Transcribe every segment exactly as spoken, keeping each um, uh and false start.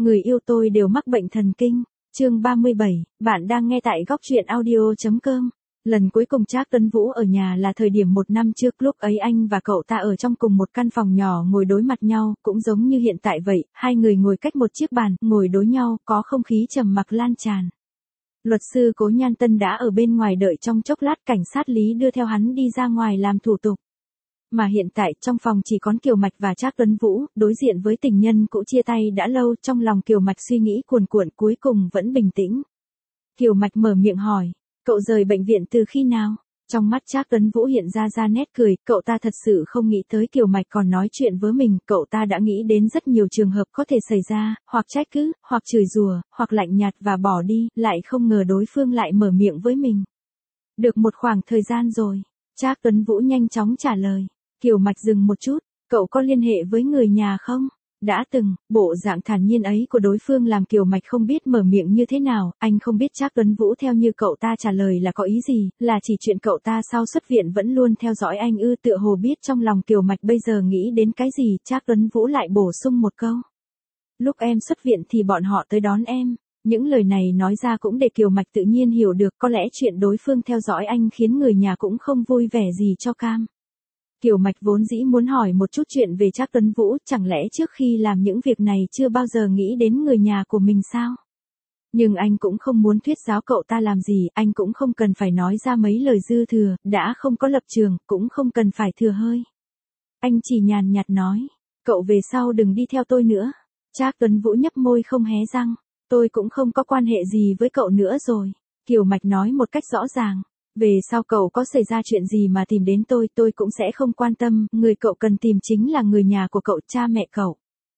người yêu tôi đều mắc bệnh thần kinh. Chương ba mươi bảy, bạn đang nghe tại góc truyện audio chấm com. Lần cuối cùng Trác Tuấn Vũ ở nhà là thời điểm một năm trước, lúc ấy anh và cậu ta ở trong cùng một căn phòng nhỏ ngồi đối mặt nhau, cũng giống như hiện tại vậy, hai người ngồi cách một chiếc bàn, ngồi đối nhau, có không khí trầm mặc lan tràn. Luật sư Cố Nhan Tân đã ở bên ngoài đợi trong chốc lát, cảnh sát Lý đưa theo hắn đi ra ngoài làm thủ tục. Mà hiện tại trong phòng chỉ có Kiều Mạch và Trác Tuấn Vũ, đối diện với tình nhân cũ chia tay đã lâu, trong lòng Kiều Mạch suy nghĩ cuồn cuộn cuối cùng vẫn bình tĩnh. Kiều Mạch mở miệng hỏi, cậu rời bệnh viện từ khi nào? Trong mắt Trác Tuấn Vũ hiện ra ra nét cười, cậu ta thật sự không nghĩ tới Kiều Mạch còn nói chuyện với mình, cậu ta đã nghĩ đến rất nhiều trường hợp có thể xảy ra, hoặc trách cứ, hoặc chửi rủa, hoặc lạnh nhạt và bỏ đi, lại không ngờ đối phương lại mở miệng với mình. Được một khoảng thời gian rồi, Trác Tuấn Vũ nhanh chóng trả lời. Kiều Mạch dừng một chút, cậu có liên hệ với người nhà không? Đã từng, bộ dạng thản nhiên ấy của đối phương làm Kiều Mạch không biết mở miệng như thế nào, anh không biết Trác Tuấn Vũ theo như cậu ta trả lời là có ý gì, là chỉ chuyện cậu ta sau xuất viện vẫn luôn theo dõi anh ư? Tựa hồ biết trong lòng Kiều Mạch bây giờ nghĩ đến cái gì, Trác Tuấn Vũ lại bổ sung một câu. Lúc em xuất viện thì bọn họ tới đón em. Những lời này nói ra cũng để Kiều Mạch tự nhiên hiểu được, có lẽ chuyện đối phương theo dõi anh khiến người nhà cũng không vui vẻ gì cho cam. Kiều Mạch vốn dĩ muốn hỏi một chút chuyện về Trác Tuấn Vũ, chẳng lẽ trước khi làm những việc này chưa bao giờ nghĩ đến người nhà của mình sao? Nhưng anh cũng không muốn thuyết giáo cậu ta làm gì, anh cũng không cần phải nói ra mấy lời dư thừa, đã không có lập trường, cũng không cần phải thừa hơi. Anh chỉ nhàn nhạt nói, cậu về sau đừng đi theo tôi nữa. Trác Tuấn Vũ nhấp môi không hé răng, tôi cũng không có quan hệ gì với cậu nữa rồi. Kiều Mạch nói một cách rõ ràng. Về sau cậu có xảy ra chuyện gì mà tìm đến tôi, tôi cũng sẽ không quan tâm, người cậu cần tìm chính là người nhà của cậu, cha mẹ cậu.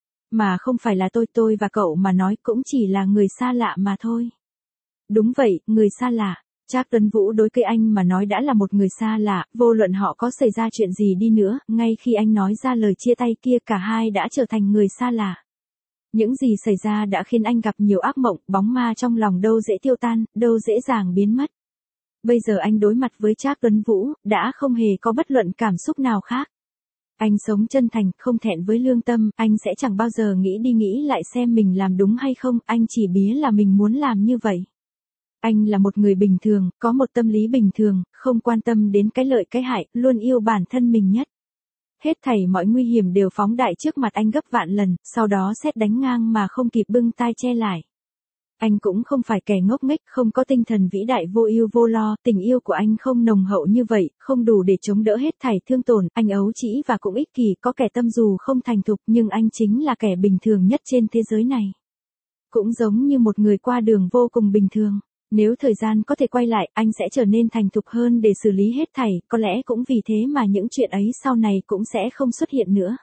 Mà không phải là tôi, tôi và cậu mà nói cũng chỉ là người xa lạ mà thôi. Đúng vậy, người xa lạ. Trác Tuấn Vũ đối với anh mà nói đã là một người xa lạ, vô luận họ có xảy ra chuyện gì đi nữa, ngay khi anh nói ra lời chia tay kia cả hai đã trở thành người xa lạ. Những gì xảy ra đã khiến anh gặp nhiều ác mộng, bóng ma trong lòng đâu dễ tiêu tan, đâu dễ dàng biến mất. Bây giờ anh đối mặt với Trác Tuấn Vũ, đã không hề có bất luận cảm xúc nào khác. Anh sống chân thành, không thẹn với lương tâm, anh sẽ chẳng bao giờ nghĩ đi nghĩ lại xem mình làm đúng hay không, anh chỉ biết là mình muốn làm như vậy. Anh là một người bình thường, có một tâm lý bình thường, không quan tâm đến cái lợi cái hại, luôn yêu bản thân mình nhất. Hết thảy mọi nguy hiểm đều phóng đại trước mặt anh gấp vạn lần, sau đó sét đánh ngang mà không kịp bưng tai che lại. Anh cũng không phải kẻ ngốc nghếch, không có tinh thần vĩ đại vô ưu vô lo, tình yêu của anh không nồng hậu như vậy, không đủ để chống đỡ hết thảy thương tổn, anh ấu trĩ và cũng ích kỷ, có kẻ tâm dù không thành thục nhưng anh chính là kẻ bình thường nhất trên thế giới này. Cũng giống như một người qua đường vô cùng bình thường, nếu thời gian có thể quay lại, anh sẽ trở nên thành thục hơn để xử lý hết thảy, có lẽ cũng vì thế mà những chuyện ấy sau này cũng sẽ không xuất hiện nữa.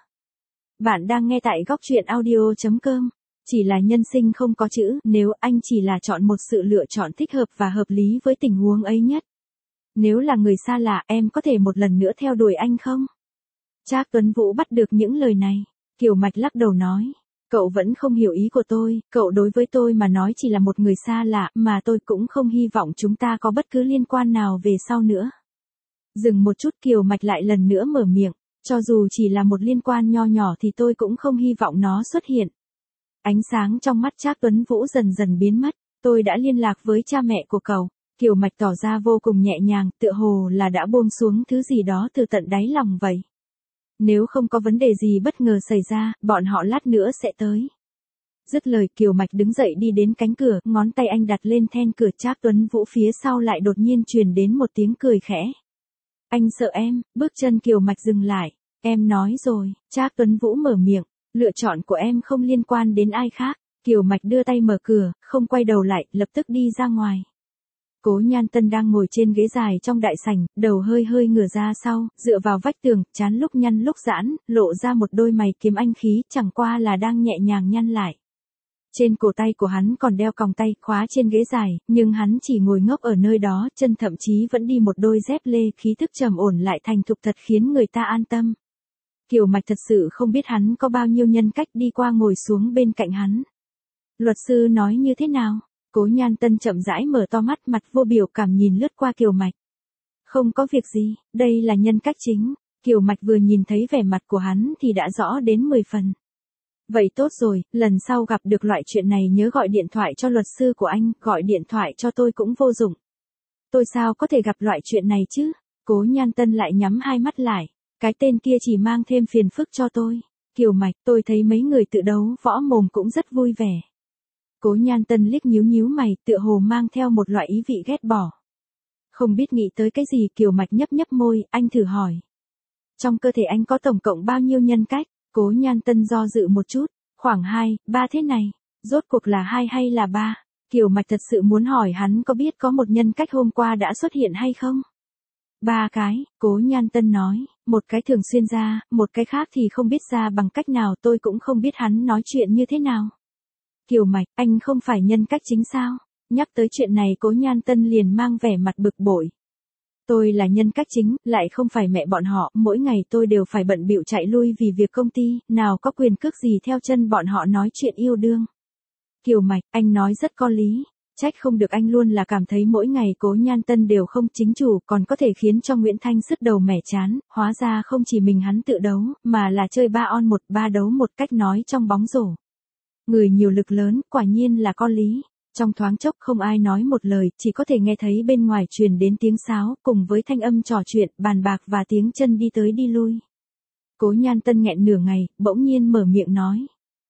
Bạn đang nghe tại góc truyện audio chấm com. Chỉ là nhân sinh không có chữ, nếu anh chỉ là chọn một sự lựa chọn thích hợp và hợp lý với tình huống ấy nhất. Nếu là người xa lạ, em có thể một lần nữa theo đuổi anh không? Trác Tuấn Vũ bắt được những lời này. Kiều Mạch lắc đầu nói, cậu vẫn không hiểu ý của tôi, cậu đối với tôi mà nói chỉ là một người xa lạ, mà tôi cũng không hy vọng chúng ta có bất cứ liên quan nào về sau nữa. Dừng một chút, Kiều Mạch lại lần nữa mở miệng, cho dù chỉ là một liên quan nho nhỏ thì tôi cũng không hy vọng nó xuất hiện. Ánh sáng trong mắt Trác Tuấn Vũ dần dần biến mất, tôi đã liên lạc với cha mẹ của cậu. Kiều Mạch tỏ ra vô cùng nhẹ nhàng, tựa hồ là đã buông xuống thứ gì đó từ tận đáy lòng vậy. Nếu không có vấn đề gì bất ngờ xảy ra, bọn họ lát nữa sẽ tới. Dứt lời, Kiều Mạch đứng dậy đi đến cánh cửa, ngón tay anh đặt lên then cửa. Trác Tuấn Vũ phía sau lại đột nhiên truyền đến một tiếng cười khẽ. Anh sợ em? Bước chân Kiều Mạch dừng lại. Em nói rồi, Trác Tuấn Vũ mở miệng. Lựa chọn của em không liên quan đến ai khác. Kiều Mạch đưa tay mở cửa, không quay đầu lại, lập tức đi ra ngoài. Cố Nhan Tân đang ngồi trên ghế dài trong đại sảnh, đầu hơi hơi ngửa ra sau, dựa vào vách tường, trán lúc nhăn lúc giãn, lộ ra một đôi mày kiếm anh khí, chẳng qua là đang nhẹ nhàng nhăn lại. Trên cổ tay của hắn còn đeo còng tay khóa trên ghế dài, nhưng hắn chỉ ngồi ngốc ở nơi đó, chân thậm chí vẫn đi một đôi dép lê, khí thức trầm ổn lại thành thục thật khiến người ta an tâm. Kiều Mạch thật sự không biết hắn có bao nhiêu nhân cách, đi qua ngồi xuống bên cạnh hắn. Luật sư nói như thế nào? Cố Nhan Tân chậm rãi mở to mắt, mặt vô biểu cảm nhìn lướt qua Kiều Mạch. Không có việc gì, đây là nhân cách chính. Kiều Mạch vừa nhìn thấy vẻ mặt của hắn thì đã rõ đến mười phần. Vậy tốt rồi, lần sau gặp được loại chuyện này nhớ gọi điện thoại cho luật sư của anh, gọi điện thoại cho tôi cũng vô dụng. Tôi sao có thể gặp loại chuyện này chứ? Cố Nhan Tân lại nhắm hai mắt lại. Cái tên kia chỉ mang thêm phiền phức cho tôi. Kiều Mạch, tôi thấy mấy người tự đấu võ mồm cũng rất vui vẻ. Cố Nhan Tân liếc nhíu nhíu mày, tựa hồ mang theo một loại ý vị ghét bỏ. Không biết nghĩ tới cái gì, Kiều Mạch nhấp nhấp môi, anh thử hỏi. Trong cơ thể anh có tổng cộng bao nhiêu nhân cách? Cố Nhan Tân do dự một chút, khoảng hai, ba thế này. Rốt cuộc là hai hay là ba? Kiều Mạch thật sự muốn hỏi hắn có biết có một nhân cách hôm qua đã xuất hiện hay không? Ba cái, Cố Nhan Tân nói, một cái thường xuyên ra, một cái khác thì không biết ra bằng cách nào, tôi cũng không biết hắn nói chuyện như thế nào. Kiều Mạch, anh không phải nhân cách chính sao? Nhắc tới chuyện này Cố Nhan Tân liền mang vẻ mặt bực bội. Tôi là nhân cách chính, lại không phải mẹ bọn họ, mỗi ngày tôi đều phải bận bịu chạy lui vì việc công ty, nào có quyền cước gì theo chân bọn họ nói chuyện yêu đương. Kiều Mạch, anh nói rất có lý, trách không được anh luôn là cảm thấy mỗi ngày Cố Nhan Tân đều không chính chủ, còn có thể khiến cho Nguyễn Thanh sứt đầu mẻ chán, hóa ra không chỉ mình hắn tự đấu, mà là chơi ba on một, ba đấu một, cách nói trong bóng rổ. Người nhiều lực lớn, quả nhiên là có lý. Trong thoáng chốc không ai nói một lời, chỉ có thể nghe thấy bên ngoài truyền đến tiếng sáo, cùng với thanh âm trò chuyện, bàn bạc và tiếng chân đi tới đi lui. Cố Nhan Tân nghẹn nửa ngày, bỗng nhiên mở miệng nói.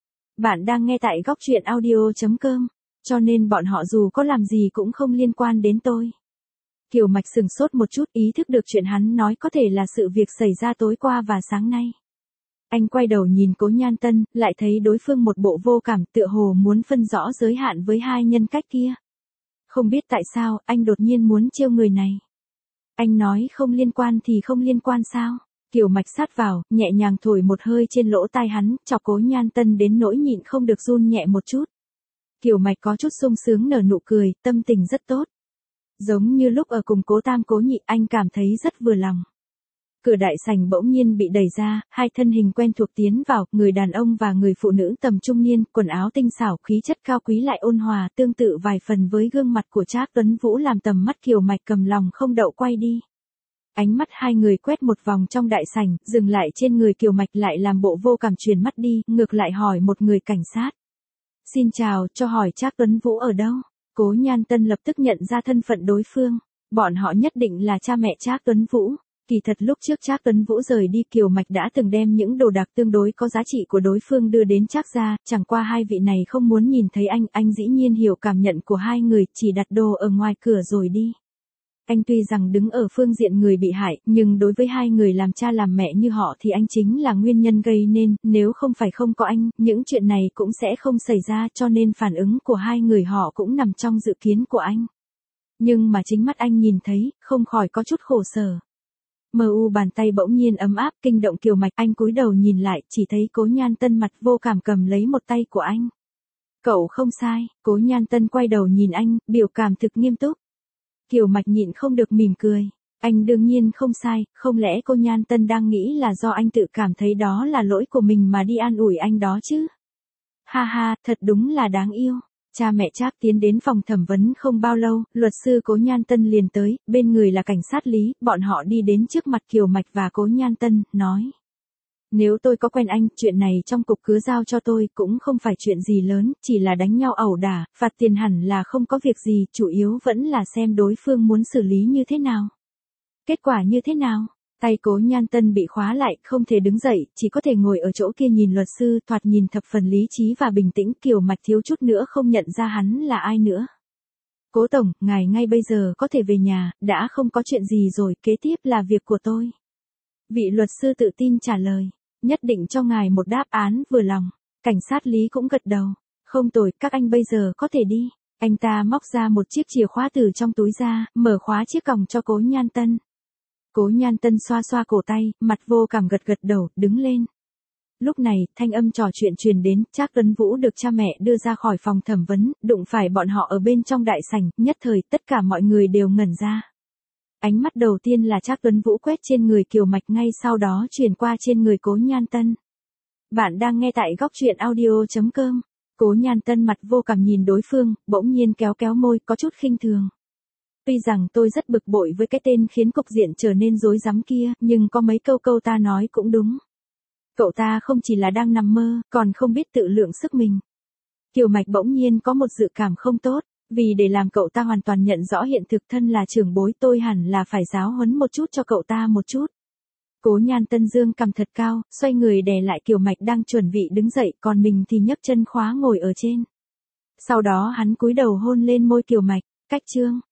Bạn đang nghe tại góc truyện audio chấm com, cho nên bọn họ dù có làm gì cũng không liên quan đến tôi. Kiều Mạch sừng sốt một chút, ý thức được chuyện hắn nói có thể là sự việc xảy ra tối qua và sáng nay. Anh quay đầu nhìn Cố Nhan Tân, lại thấy đối phương một bộ vô cảm, tựa hồ muốn phân rõ giới hạn với hai nhân cách kia. Không biết tại sao, anh đột nhiên muốn trêu người này. Anh nói không liên quan thì không liên quan sao? Kiều Mạch sát vào, nhẹ nhàng thổi một hơi trên lỗ tai hắn, chọc Cố Nhan Tân đến nỗi nhịn không được run nhẹ một chút. Kiều Mạch có chút sung sướng nở nụ cười, tâm tình rất tốt. Giống như lúc ở cùng Cố Tam Cố Nhị, anh cảm thấy rất vừa lòng. Cửa đại sảnh bỗng nhiên bị đẩy ra, hai thân hình quen thuộc tiến vào, người đàn ông và người phụ nữ tầm trung niên, quần áo tinh xảo, khí chất cao quý lại ôn hòa, tương tự vài phần với gương mặt của Trác Tuấn Vũ làm tầm mắt Kiều Mạch cầm lòng không đậu quay đi. Ánh mắt hai người quét một vòng trong đại sảnh, dừng lại trên người Kiều Mạch lại làm bộ vô cảm chuyển mắt đi, ngược lại hỏi một người cảnh sát. Xin chào, cho hỏi Trác Tuấn Vũ ở đâu? Cố Nhan Tân lập tức nhận ra thân phận đối phương, bọn họ nhất định là cha mẹ Trác Tuấn Vũ. Kỳ thật lúc trước Trác Tuấn Vũ rời đi, Kiều Mạch đã từng đem những đồ đạc tương đối có giá trị của đối phương đưa đến Trác gia, chẳng qua hai vị này không muốn nhìn thấy anh, anh dĩ nhiên hiểu cảm nhận của hai người, chỉ đặt đồ ở ngoài cửa rồi đi. Anh tuy rằng đứng ở phương diện người bị hại, nhưng đối với hai người làm cha làm mẹ như họ thì anh chính là nguyên nhân gây nên, nếu không phải không có anh, những chuyện này cũng sẽ không xảy ra, cho nên phản ứng của hai người họ cũng nằm trong dự kiến của anh. Nhưng mà chính mắt anh nhìn thấy, không khỏi có chút khổ sở. Mờ u bàn tay bỗng nhiên ấm áp kinh động Kiều Mạch, anh cúi đầu nhìn lại, chỉ thấy Cố Nhan Tân mặt vô cảm cầm lấy một tay của anh. Cậu không sai, Cố Nhan Tân quay đầu nhìn anh, biểu cảm thực nghiêm túc. Kiều Mạch nhịn không được mỉm cười. Anh đương nhiên không sai, không lẽ cô Nhan Tân đang nghĩ là do anh tự cảm thấy đó là lỗi của mình mà đi an ủi anh đó chứ? Ha ha, thật đúng là đáng yêu. Cha mẹ Trác tiến đến phòng thẩm vấn không bao lâu, luật sư Cố Nhan Tân liền tới, bên người là cảnh sát Lý, bọn họ đi đến trước mặt Kiều Mạch và Cố Nhan Tân, nói. Nếu tôi có quen anh, chuyện này trong cục cứ giao cho tôi, cũng không phải chuyện gì lớn, chỉ là đánh nhau ẩu đả, phạt tiền hẳn là không có việc gì, chủ yếu vẫn là xem đối phương muốn xử lý như thế nào. Kết quả như thế nào? Tay Cố Nhan Tân bị khóa lại, không thể đứng dậy, chỉ có thể ngồi ở chỗ kia nhìn luật sư, thoạt nhìn thập phần lý trí và bình tĩnh, Kiều Mạch thiếu chút nữa không nhận ra hắn là ai nữa. Cố tổng, ngài ngay bây giờ có thể về nhà, đã không có chuyện gì rồi, kế tiếp là việc của tôi. Vị luật sư tự tin trả lời, nhất định cho ngài một đáp án vừa lòng. Cảnh sát Lý cũng gật đầu, không tồi, các anh bây giờ có thể đi. Anh ta móc ra một chiếc chìa khóa từ trong túi ra, mở khóa chiếc còng cho Cố Nhan Tân. Cố Nhan Tân xoa xoa cổ tay, mặt vô cảm gật gật đầu, đứng lên. Lúc này, thanh âm trò chuyện truyền đến, Trác Tuấn Vũ được cha mẹ đưa ra khỏi phòng thẩm vấn, đụng phải bọn họ ở bên trong đại sảnh, nhất thời tất cả mọi người đều ngẩn ra. Ánh mắt đầu tiên là Trác Tuấn Vũ quét trên người Kiều Mạch, ngay sau đó chuyển qua trên người Cố Nhan Tân. Bạn đang nghe tại góc truyện audio chấm com. Cố Nhan Tân mặt vô cảm nhìn đối phương, bỗng nhiên kéo kéo môi, có chút khinh thường. Tuy rằng tôi rất bực bội với cái tên khiến cục diện trở nên rối rắm kia, nhưng có mấy câu câu ta nói cũng đúng. Cậu ta không chỉ là đang nằm mơ, còn không biết tự lượng sức mình. Kiều Mạch bỗng nhiên có một dự cảm không tốt, vì để làm cậu ta hoàn toàn nhận rõ hiện thực thân là trưởng bối tôi hẳn là phải giáo huấn một chút cho cậu ta một chút. Cố Nhan Tân Dương cầm thật cao, xoay người đè lại Kiều Mạch đang chuẩn bị đứng dậy, còn mình thì nhấc chân khóa ngồi ở trên. Sau đó hắn cúi đầu hôn lên môi Kiều Mạch, cách chương.